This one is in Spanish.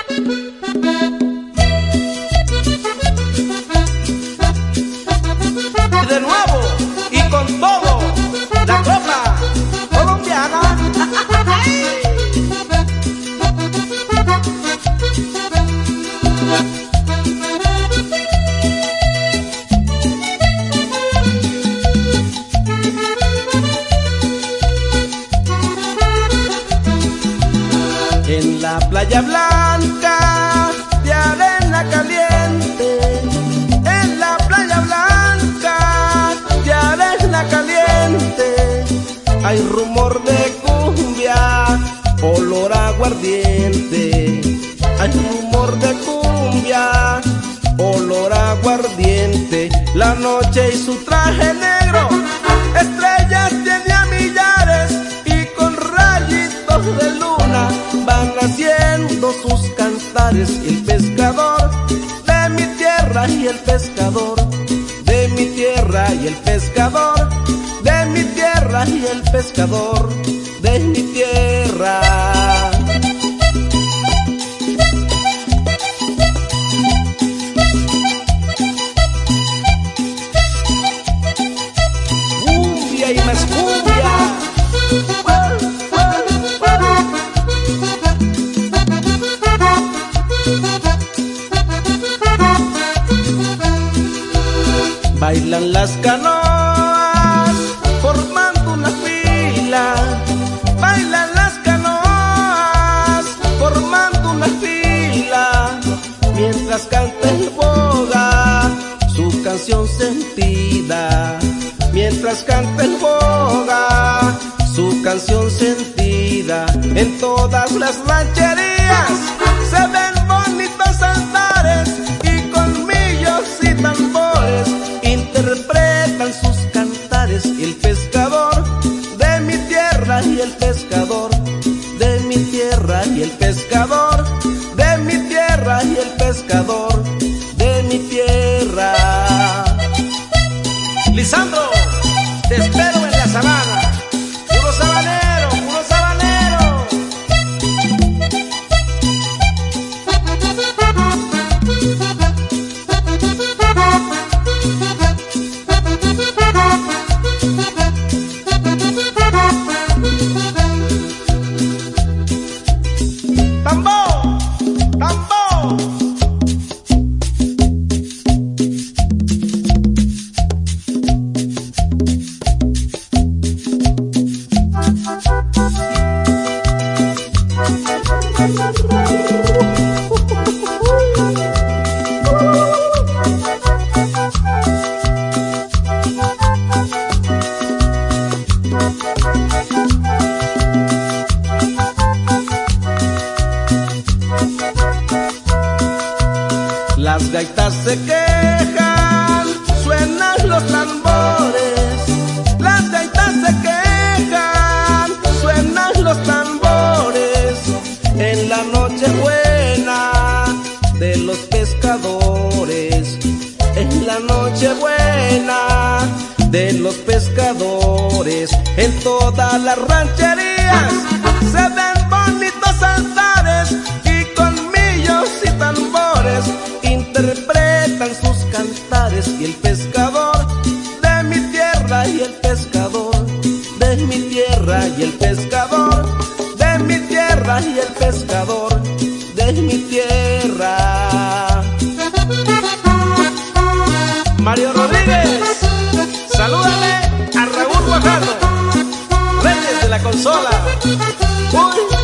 De nuevo y con todo, la copla colombiana. En la playa blanca de arena caliente, en la playa blanca de arena caliente, hay rumor de cumbia, olor a aguardiente. Hay rumor de cumbia, olor a aguardiente. La noche y su traje negro, estrellas tiene a millares, y con rayitos de luna van haciendo sus cantares. El pescador de mi tierra y el pescador de mi tierra y el pescador de mi tierra y el pescador de mi tierra. Cumbia y más cumbia. Bailan las canoas formando una fila, bailan las canoas formando una fila, mientras canta el boga su canción sentida, mientras canta el boga su canción sentida. En todas las rancherías se ven bonitos altares, y colmillos y tambores interpretan sus cantares. El pescador de mi tierra y el pescador de mi tierra y el pescador de mi tierra y el pescador de mi tierra. Lisandro, te espero en la sabana. Puro sabanero, puro sabanero. Las gaitas se quejan, suenan los tambores. Las gaitas se quejan, suenan los tambores. En la noche buena de los pescadores, en la noche buena de los pescadores. En todas las rancherías se ven bonitos altares, y colmillos y tambores interpretan sus cantares. Y el pescador de mi tierra y el pescador de mi tierra y el pescador de mi tierra y el pescador de mi tierra. Mario Rodríguez, salúdame a Raúl Guajardo, Reyes de la consola. Uy.